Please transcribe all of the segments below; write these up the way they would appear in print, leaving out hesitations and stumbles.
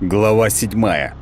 Глава 7.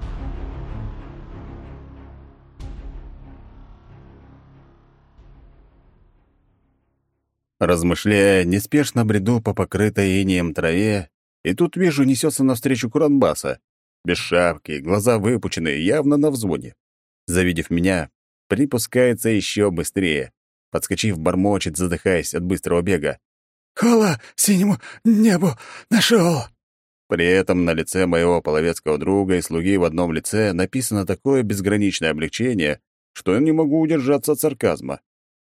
Размышляя, неспешно бреду по покрытой инеем траве, и тут вижу, несется навстречу Куранбаса. Без шапки, глаза выпученные, явно на взводе. Завидев меня, припускается еще быстрее. Подскочив, бормочет, задыхаясь от быстрого бега. «Хвала синему небу! Нашел!» При этом на лице моего половецкого друга и слуги в одном лице написано такое безграничное облегчение, что я не могу удержаться от сарказма.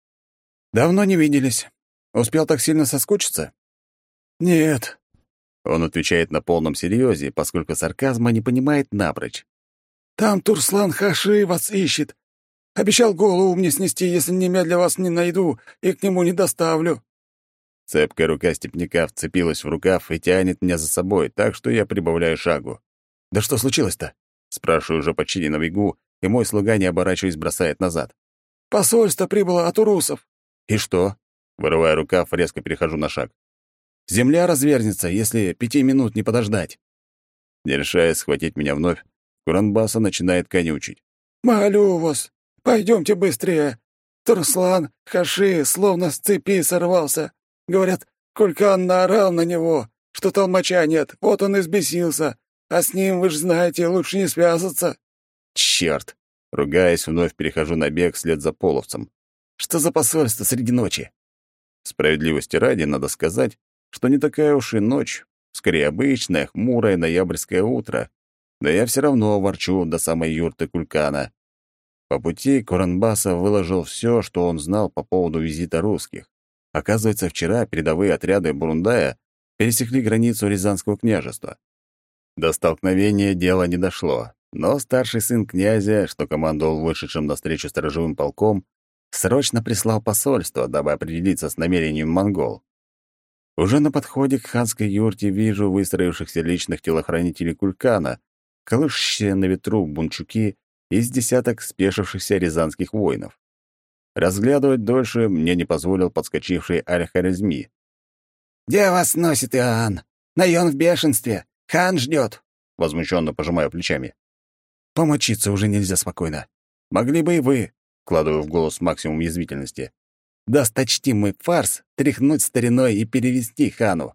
«Давно не виделись. Успел так сильно соскучиться?» «Нет». Он отвечает на полном серьезе, поскольку сарказма не понимает напрочь. «Там Турслан Хаши вас ищет. Обещал голову мне снести, если немедля вас не найду и к нему не доставлю». Цепкая рука степняка вцепилась в рукав и тянет меня за собой, так что я прибавляю шагу. «Да что случилось-то?» — спрашиваю уже почти на бегу, и мой слуга, не оборачиваясь, бросает назад. «Посольство прибыло от урусов». «И что?» — вырывая рукав, резко перехожу на шаг. «Земля развернется, если 5 минут не подождать». Не решаясь схватить меня вновь, Куранбаса начинает конючить. «Молю вас, пойдемте быстрее. Турслан Хаши словно с цепи сорвался. Говорят, Кулькан наорал на него, что толмача нет, вот он и взбесился. А с ним, вы же знаете, лучше не связываться». «Чёрт!» Ругаясь, вновь перехожу на бег вслед за половцем. «Что за посольство среди ночи?» Справедливости ради, надо сказать, что не такая уж и ночь, скорее обычное, хмурое ноябрьское утро, но я все равно ворчу до самой юрты Кулькана. По пути Куранбаса выложил все, что он знал по поводу визита русских. Оказывается, вчера передовые отряды Бурундая пересекли границу Рязанского княжества. До столкновения дело не дошло, но старший сын князя, что командовал вышедшим навстречу сторожевым полком, срочно прислал посольство, дабы определиться с намерением монгол. Уже на подходе к ханской юрте вижу выстроившихся личных телохранителей Кулькана, колышущие на ветру бунчуки из десяток спешившихся рязанских воинов. Разглядывать дольше мне не позволил подскочивший Аль-Харизми. «Где вас носит, Иоанн? Наён в бешенстве. Хан ждет». Возмущенно пожимаю плечами. «Помочиться уже нельзя спокойно. Могли бы и вы», — вкладываю в голос максимум язвительности, «досточтимый фарс тряхнуть стариной и перевести хану».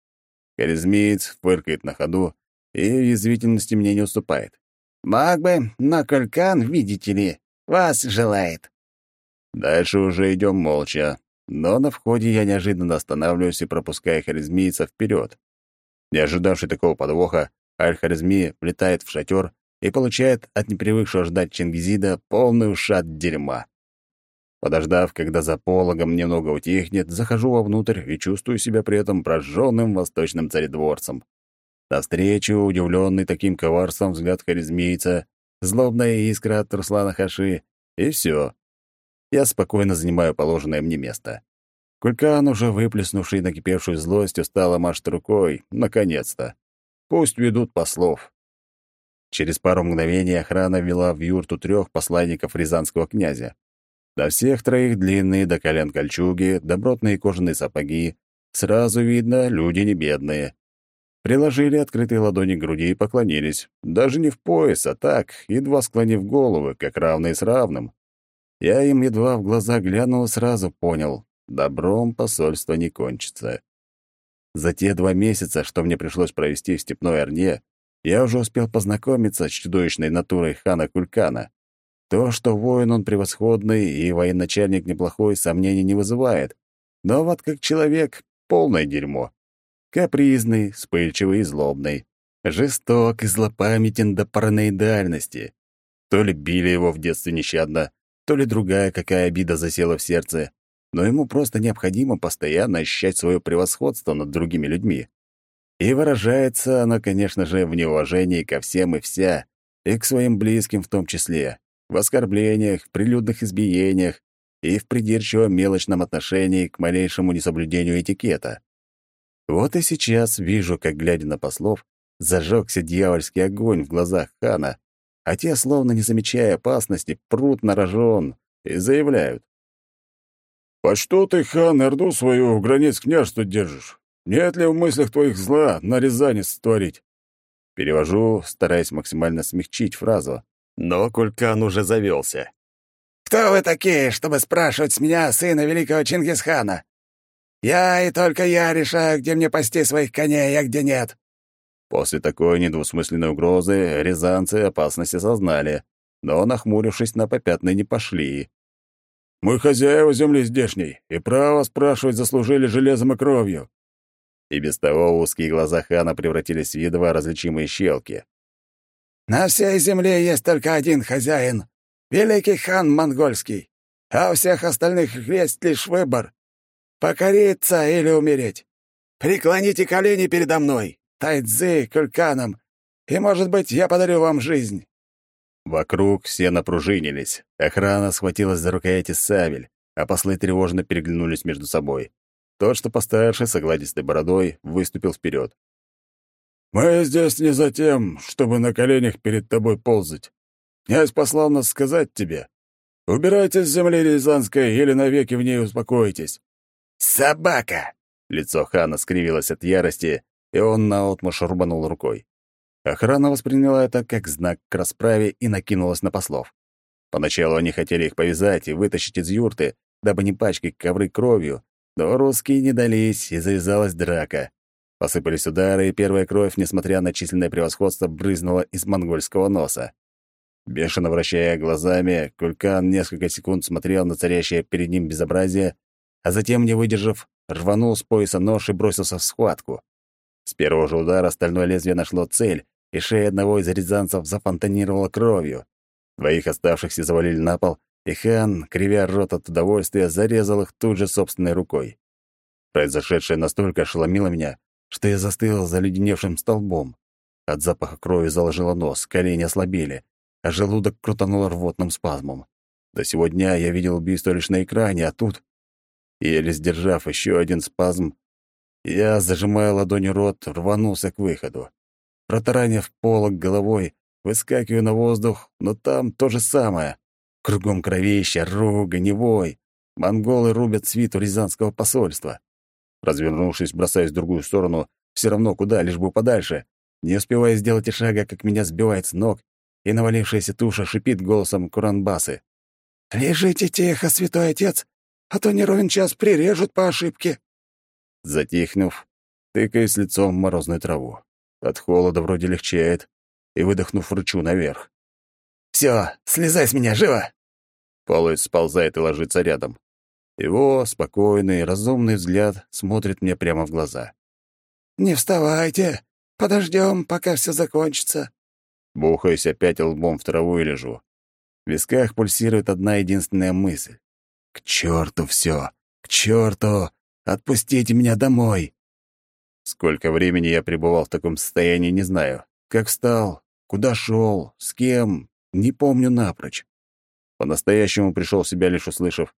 Харизмиец фыркает на ходу и в язвительности мне не уступает. «Мог бы, но Кулькан, видите ли, вас желает». Дальше уже идем молча, но на входе я неожиданно останавливаюсь и пропускаю харизмийца вперед. Не ожидавший такого подвоха, Аль-Харизми влетает в шатер и получает от непривыкшего ждать Чингизида полный ушат дерьма. Подождав, когда за пологом немного утихнет, захожу вовнутрь и чувствую себя при этом прожженным восточным царедворцем. Навстречу, удивленный таким коварством, взгляд харизмийца, злобная искра от Руслана Хаши, и все. Я спокойно занимаю положенное мне место. Кулькан, уже выплеснувший накипевшую злость, устало машет рукой. Наконец-то. Пусть ведут послов. Через пару мгновений охрана ввела в юрту 3 посланников рязанского князя. На всех 3 длинные до колен кольчуги, добротные кожаные сапоги. Сразу видно, люди не бедные. Приложили открытые ладони к груди и поклонились. Даже не в пояс, а так, едва склонив головы, как равные с равным. Я им едва в глаза глянул и сразу понял — добром посольство не кончится. За те 2 месяца, что мне пришлось провести в Степной Орде, я уже успел познакомиться с чудовищной натурой хана Кулькана. То, что воин он превосходный и военачальник неплохой, сомнений не вызывает. Но вот как человек — полное дерьмо. Капризный, вспыльчивый и злобный. Жесток и злопамятен до параноидальности. То ли били его в детстве нещадно, то ли другая какая обида засела в сердце, но ему просто необходимо постоянно ощущать свое превосходство над другими людьми. И выражается оно, конечно же, в неуважении ко всем и вся, и к своим близким в том числе, в оскорблениях, в прилюдных избиениях и в придирчивом мелочном отношении к малейшему несоблюдению этикета. Вот и сейчас вижу, как, глядя на послов, зажегся дьявольский огонь в глазах хана, а те, словно не замечая опасности, прут на рожон и заявляют. «По что ты, хан, Орду свою в границ княжества держишь? Нет ли в мыслях твоих зла на Рязани сотворить?» Перевожу, стараясь максимально смягчить фразу. Но Кулькан уже завелся. «Кто вы такие, чтобы спрашивать с меня, сына великого Чингисхана? Я и только я решаю, где мне пасти своих коней, а где нет». После такой недвусмысленной угрозы рязанцы опасность осознали, но, нахмурившись, на попятный не пошли. «Мы хозяева земли здешней, и право спрашивать заслужили железом и кровью». И без того узкие глаза хана превратились в едва различимые щелки. «На всей земле есть только один хозяин — великий хан монгольский, а у всех остальных есть лишь выбор — покориться или умереть. Преклоните колени передо мной, тайцзы, кульканом, и, может быть, я подарю вам жизнь». Вокруг все напружинились. Охрана схватилась за рукояти сабель, а послы тревожно переглянулись между собой. Тот, что постарше, с огладистой бородой, выступил вперед. «Мы здесь не за тем, чтобы на коленях перед тобой ползать. Князь послал нас сказать тебе. Убирайтесь с земли Рязанской или навеки в ней успокойтесь». «Собака!» Лицо хана скривилось от ярости, и он наотмашь рубанул рукой. Охрана восприняла это как знак к расправе и накинулась на послов. Поначалу они хотели их повязать и вытащить из юрты, дабы не пачкать ковры кровью, но русские не дались, и завязалась драка. Посыпались удары, и первая кровь, несмотря на численное превосходство, брызнула из монгольского носа. Бешено вращая глазами, Кулькан несколько секунд смотрел на царящее перед ним безобразие, а затем, не выдержав, рванул с пояса нож и бросился в схватку. С первого же удара стальное лезвие нашло цель, и шея одного из рязанцев зафонтанировала кровью. Двоих оставшихся завалили на пол, и хан, кривя рот от удовольствия, зарезал их тут же собственной рукой. Произошедшее настолько ошеломило меня, что я застыл заледеневшим столбом. От запаха крови заложило нос, колени ослабели, а желудок крутануло рвотным спазмом. До сего дня я видел убийство лишь на экране, а тут... Еле сдержав еще один спазм, я, зажимая ладонью рот, рванулся к выходу. Протаранив полок головой, выскакиваю на воздух, но там то же самое. Кругом кровища, ругань и вой. Монголы рубят свиту рязанского посольства. Развернувшись, бросаюсь в другую сторону, все равно куда, лишь бы подальше. Не успевая сделать и шага, как меня сбивает с ног, и навалившаяся туша шипит голосом Куранбасы. «Лежите тихо, святой отец, а то не ровен час прирежут по ошибке». Затихнув, тыкаюсь лицом в морозную траву. От холода вроде легчает, и, выдохнув, рычу наверх. «Всё, слезай с меня, живо!» Полость сползает и ложится рядом. Его спокойный, разумный взгляд смотрит мне прямо в глаза. «Не вставайте, подождем, пока все закончится». Бухаюсь опять лбом в траву и лежу. В висках пульсирует одна единственная мысль. «К черту все! К черту! Отпустите меня домой!» Сколько времени я пребывал в таком состоянии, не знаю. Как встал, куда шел, с кем, не помню напрочь. По-настоящему пришел в себя, лишь услышав: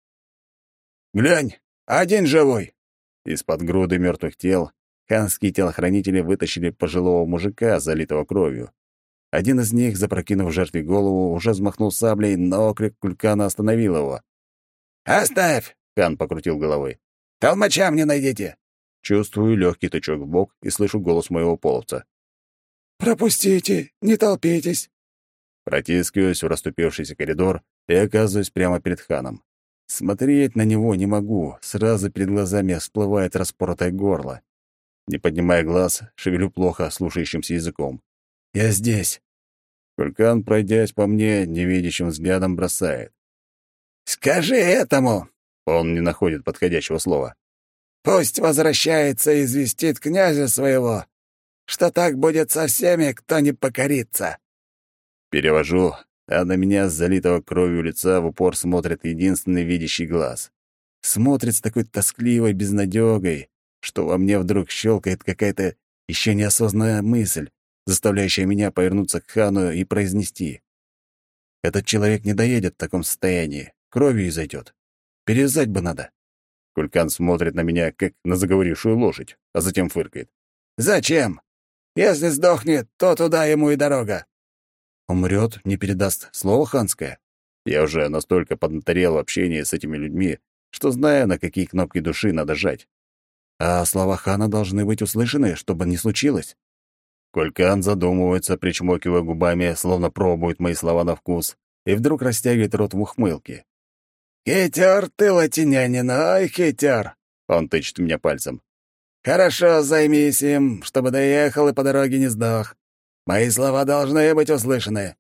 «Глянь, один живой!» Из-под груды мертвых тел ханские телохранители вытащили пожилого мужика, залитого кровью. Один из них, запрокинув жертве голову, уже взмахнул саблей, но окрик Кулькана остановил его. «Оставь!» — хан покрутил головой. «Толмача мне найдите!» Чувствую легкий тычок в бок и слышу голос моего половца. «Пропустите, не толпитесь!» Протискиваюсь в расступившийся коридор и оказываюсь прямо перед ханом. Смотреть на него не могу, сразу перед глазами всплывает распоротое горло. Не поднимая глаз, шевелю плохо слушающимся языком. «Я здесь!» Кулькан, пройдясь по мне, невидящим взглядом бросает. «Скажи этому!» Он не находит подходящего слова. «Пусть возвращается и известит князя своего, что так будет со всеми, кто не покорится». Перевожу, а на меня с залитого кровью лица в упор смотрит единственный видящий глаз. Смотрит с такой тоскливой безнадёгой, что во мне вдруг щелкает какая-то еще неосознанная мысль, заставляющая меня повернуться к хану и произнести: «Этот человек не доедет в таком состоянии, кровью изойдет. Перевязать бы надо». Кулькан смотрит на меня, как на заговорившую лошадь, а затем фыркает. «Зачем? Если сдохнет, то туда ему и дорога». Умрет, не передаст слово ханское. Я уже настолько поднаторел в общении с этими людьми, что знаю, на какие кнопки души надо жать. А слова хана должны быть услышаны, чтобы не случилось. Кулькан задумывается, причмокивая губами, словно пробует мои слова на вкус, и вдруг растягивает рот в ухмылке. «Хитер ты, латинянин, ай, хитер!» Он тычет в меня пальцем. «Хорошо, займись им, чтобы доехал и по дороге не сдох. Мои слова должны быть услышаны».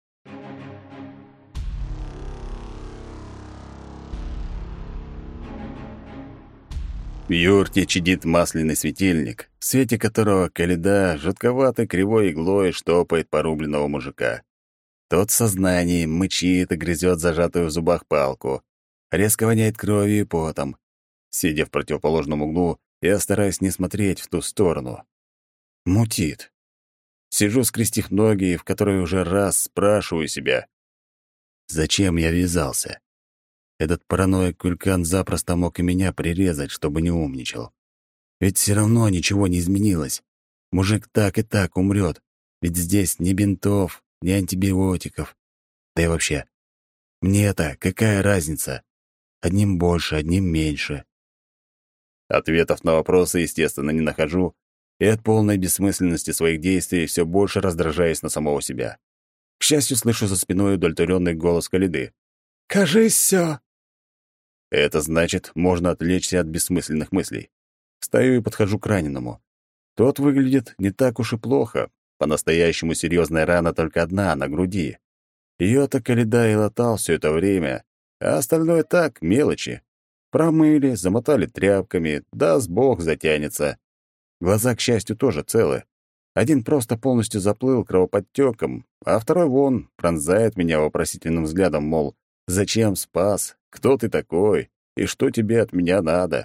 В юрте чадит масляный светильник, в свете которого Каледа жутковатой кривой иглой штопает порубленного мужика. Тот в сознании мычит и грызет зажатую в зубах палку. Резко воняет кровью и потом. Сидя в противоположном углу, я стараюсь не смотреть в ту сторону. Мутит. Сижу, скрестив ноги, в которые уже раз спрашиваю себя. Зачем я ввязался? Этот параноик Кулькан запросто мог и меня прирезать, чтобы не умничал. Ведь все равно ничего не изменилось. Мужик так и так умрет, ведь здесь ни бинтов, ни антибиотиков. Да и вообще, мне-то какая разница? Одним больше, одним меньше. Ответов на вопросы, естественно, не нахожу, и от полной бессмысленности своих действий все больше раздражаюсь на самого себя. К счастью, слышу за спиной удовлетворенный голос Каледы. «Кажись, всё». Это значит, можно отвлечься от бессмысленных мыслей. Встаю и подхожу к раненому. Тот выглядит не так уж и плохо. По-настоящему серьезная рана только одна, на груди. Её-то Каледа и латал все это время, а остальное так, мелочи. Промыли, замотали тряпками, даст бог затянется. Глаза, к счастью, тоже целы. Один просто полностью заплыл кровоподтёком, а второй вон пронзает меня вопросительным взглядом, мол, зачем спас, кто ты такой и что тебе от меня надо?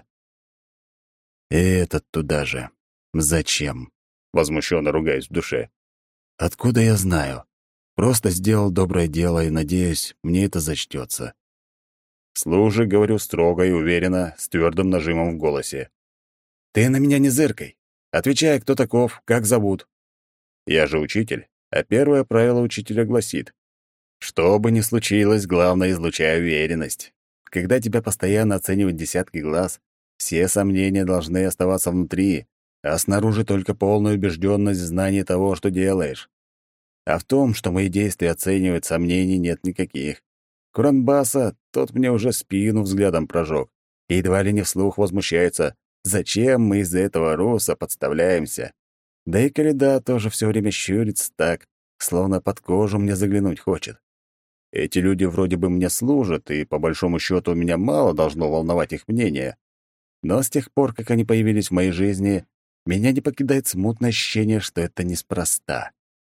И этот туда же. Зачем? Возмущенно ругаюсь в душе. Откуда я знаю? Просто сделал доброе дело и, надеюсь, мне это зачтется. Вслух же говорю строго и уверенно, с твердым нажимом в голосе. «Ты на меня не зыркай. Отвечай, кто таков, как зовут». Я же учитель, а первое правило учителя гласит: что бы ни случилось, главное — излучай уверенность. Когда тебя постоянно оценивают десятки глаз, все сомнения должны оставаться внутри, а снаружи только полная убежденность в знании того, что делаешь. А в том, что мои действия оценивают, сомнений нет никаких. Куранбаса, тот мне уже спину взглядом прожег, и едва ли не вслух возмущается, зачем мы из-за этого руса подставляемся. Да и Каледа тоже все время щурится так, словно под кожу мне заглянуть хочет. Эти люди вроде бы мне служат, и, по большому счету, меня мало должно волновать их мнение. Но с тех пор, как они появились в моей жизни, меня не покидает смутное ощущение, что это неспроста.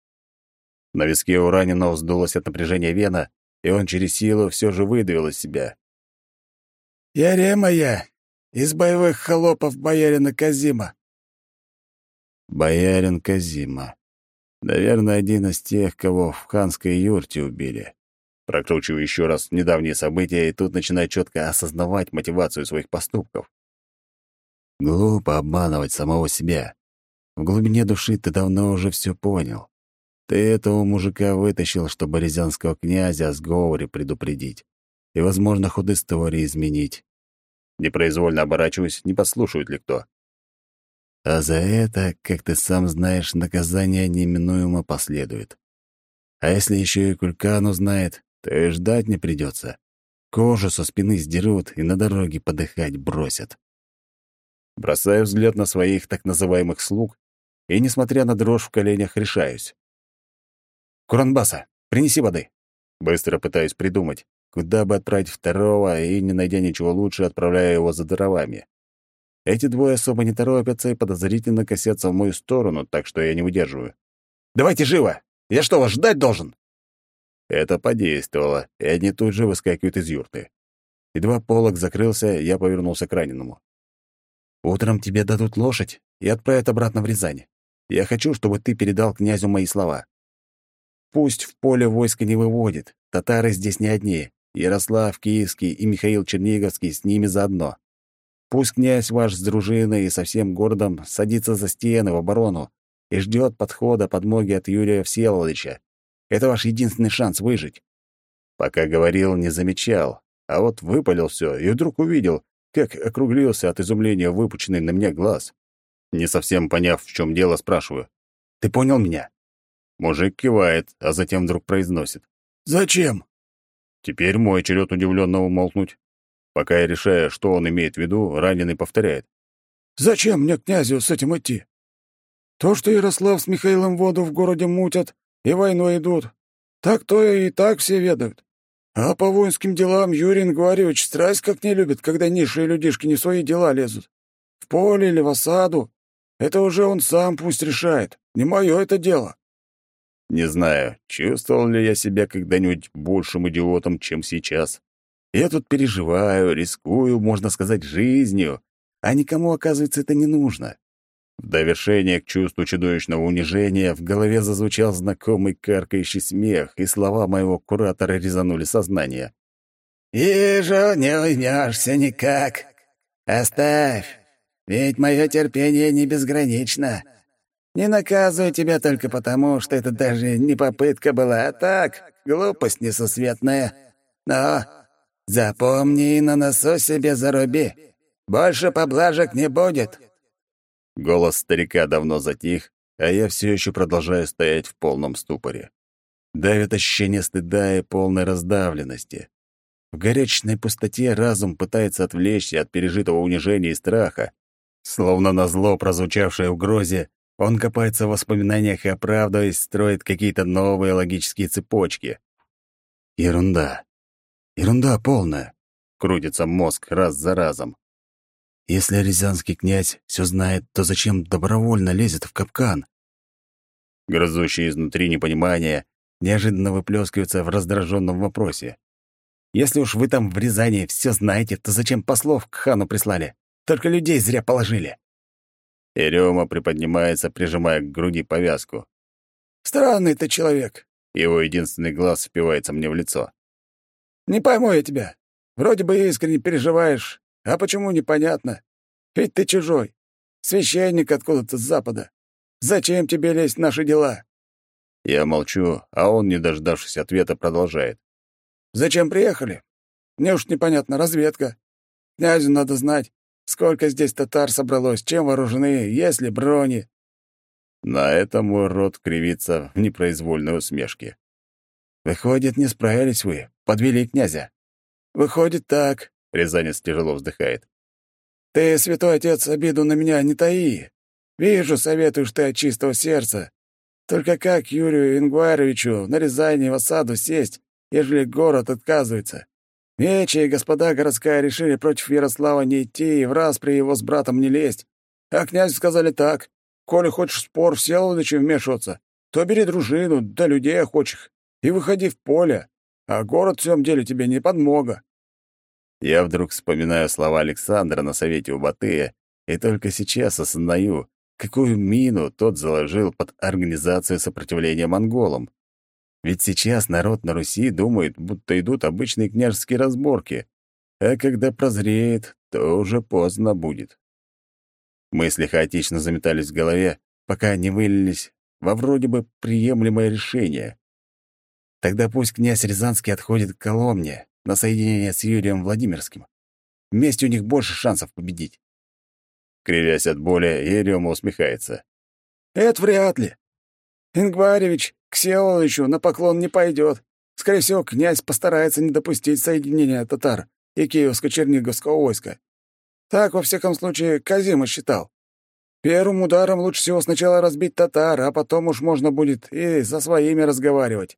На виске у раненого вздулась от напряжения вена, и он через силу все же выдавил из себя. «Ярема я, из боевых холопов боярина Казима». Боярин Казима. Наверное, один из тех, кого в ханской юрте убили. Прокручиваю еще раз недавние события, и тут начинаю четко осознавать мотивацию своих поступков. Глупо обманывать самого себя. В глубине души ты давно уже все понял. Ты этого мужика вытащил, чтобы рязанского князя о сговоре предупредить и, возможно, ход истории изменить. Непроизвольно оборачиваюсь, не послушают ли кто. А за это, как ты сам знаешь, наказание неминуемо последует. А если еще и Кулькан узнает, то и ждать не придется. Кожу со спины сдерут и на дороге подыхать бросят. Бросаю взгляд на своих так называемых слуг и, несмотря на дрожь в коленях, решаюсь. «Куранбаса, принеси воды!» Быстро пытаюсь придумать, куда бы отправить второго, и, не найдя ничего лучше, отправляю его за дровами. Эти двое особо не торопятся и подозрительно косятся в мою сторону, так что я не выдерживаю. «Давайте живо! Я что, вас ждать должен?» Это подействовало, и они тут же выскакивают из юрты. Едва полог закрылся, я повернулся к раненому. «Утром тебе дадут лошадь и отправят обратно в Рязань. Я хочу, чтобы ты передал князю мои слова. Пусть в поле войска не выводит, татары здесь не одни, Ярослав Киевский и Михаил Черниговский с ними заодно. Пусть князь ваш с дружиной и со всем городом садится за стены в оборону и ждет подхода подмоги от Юрия Всеволодовича. Это ваш единственный шанс выжить». Пока говорил, не замечал, а вот выпалил все и вдруг увидел, как округлился от изумления выпученный на меня глаз. Не совсем поняв, в чем дело, спрашиваю. Ты понял меня?» Мужик кивает, а затем вдруг произносит: «Зачем?» Теперь мой черед удивленно умолкнуть. Пока я решаю, что он имеет в виду, раненый повторяет: «Зачем мне, князю, с этим идти? То, что Ярослав с Михаилом воду в городе мутят и войной идут, так то и так все ведают. А по воинским делам Юрий Ингваревич страсть как не любит, когда низшие людишки не в свои дела лезут. В поле или в осаду. Это уже он сам пусть решает. Не мое это дело». Не знаю, чувствовал ли я себя когда-нибудь большим идиотом, чем сейчас. Я тут переживаю, рискую, можно сказать, жизнью, а никому, оказывается, это не нужно. В довершение к чувству чудовищного унижения в голове зазвучал знакомый каркающий смех, и слова моего куратора резанули сознание. «Вижу, не уймешься никак. Оставь, ведь мое терпение не безгранично. Не наказываю тебя только потому, что это даже не попытка была, а так, глупость несусветная. Но запомни и на носу себе заруби. Больше поблажек не будет». Голос старика давно затих, а я все еще продолжаю стоять в полном ступоре. Давит ощущение стыда и полной раздавленности. В горячечной пустоте разум пытается отвлечься от пережитого унижения и страха. Словно назло прозвучавшей угрозе, он копается в воспоминаниях и, оправдываясь, строит какие-то новые логические цепочки. Ерунда. Ерунда полная. Крутится мозг раз за разом. Если рязанский князь все знает, то зачем добровольно лезет в капкан? Грызущее изнутри непонимание неожиданно выплескивается в раздраженном вопросе. Если уж вы там в Рязани все знаете, то зачем послов к хану прислали? Только людей зря положили. И Рёма приподнимается, прижимая к груди повязку. «Странный ты человек». Его единственный глаз впивается мне в лицо. «Не пойму я тебя. Вроде бы искренне переживаешь, а почему непонятно? Ведь ты чужой. Священник откуда-то с запада. Зачем тебе лезть в наши дела?» Я молчу, а он, не дождавшись ответа, продолжает. «Зачем приехали? Мне уж непонятно, разведка. Князю надо знать, сколько здесь татар собралось, чем вооружены, есть ли брони». На этом мой рот кривится в непроизвольной усмешке. «Выходит, не справились вы, подвели князя». «Выходит так», — рязанец тяжело вздыхает. «Ты, святой отец, обиду на меня не таи. Вижу, советуешь ты от чистого сердца. Только как Юрию Ингваровичу на Рязани в осаду сесть, ежели город отказывается? Мечи и господа городская решили против Ярослава не идти и в распри его с братом не лезть. А князю сказали так: коли хочешь в спор Всеволодыча вмешиваться, то бери дружину, да людей охочих, и выходи в поле, а город в всем деле тебе не подмога». Я вдруг вспоминаю слова Александра на совете у Батыя, и только сейчас осознаю, какую мину тот заложил под организацию сопротивления монголам. Ведь сейчас народ на Руси думает, будто идут обычные княжеские разборки, а когда прозреет, то уже поздно будет. Мысли хаотично заметались в голове, пока не вылились во вроде бы приемлемое решение. Тогда пусть князь Рязанский отходит к Коломне на соединение с Юрием Владимирским. Вместе у них больше шансов победить. Кривясь от боли, Ерёма усмехается. «Это вряд ли. Ингваревич к Всеволодычу на поклон не пойдет. Скорее всего, князь постарается не допустить соединения татар и киевско-черниговского войска. Так, во всяком случае, Казима считал. Первым ударом лучше всего сначала разбить татар, а потом уж можно будет и со своими разговаривать».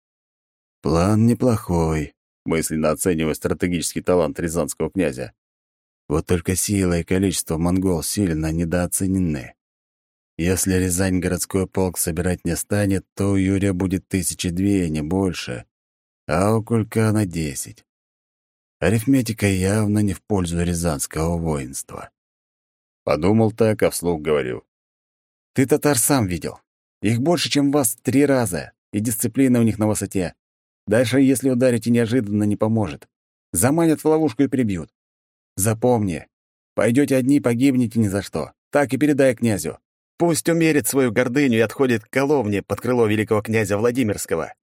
План неплохой, мысленно оценивая стратегический талант рязанского князя. Вот только сила и количество монгол сильно недооценены. Если Рязань городской полк собирать не станет, то у Юрия будет 1002, не больше, а у Кулькана 10. Арифметика явно не в пользу рязанского воинства. Подумал так, а вслух говорю. «Ты татар сам видел. Их больше, чем вас, 3 раза, и дисциплина у них на высоте. Дальше, если ударите неожиданно, не поможет. Заманят в ловушку и прибьют. Запомни, пойдете одни, погибнете ни за что. Так и передай князю. Пусть умерит свою гордыню и отходит к Коломне под крыло великого князя Владимирского.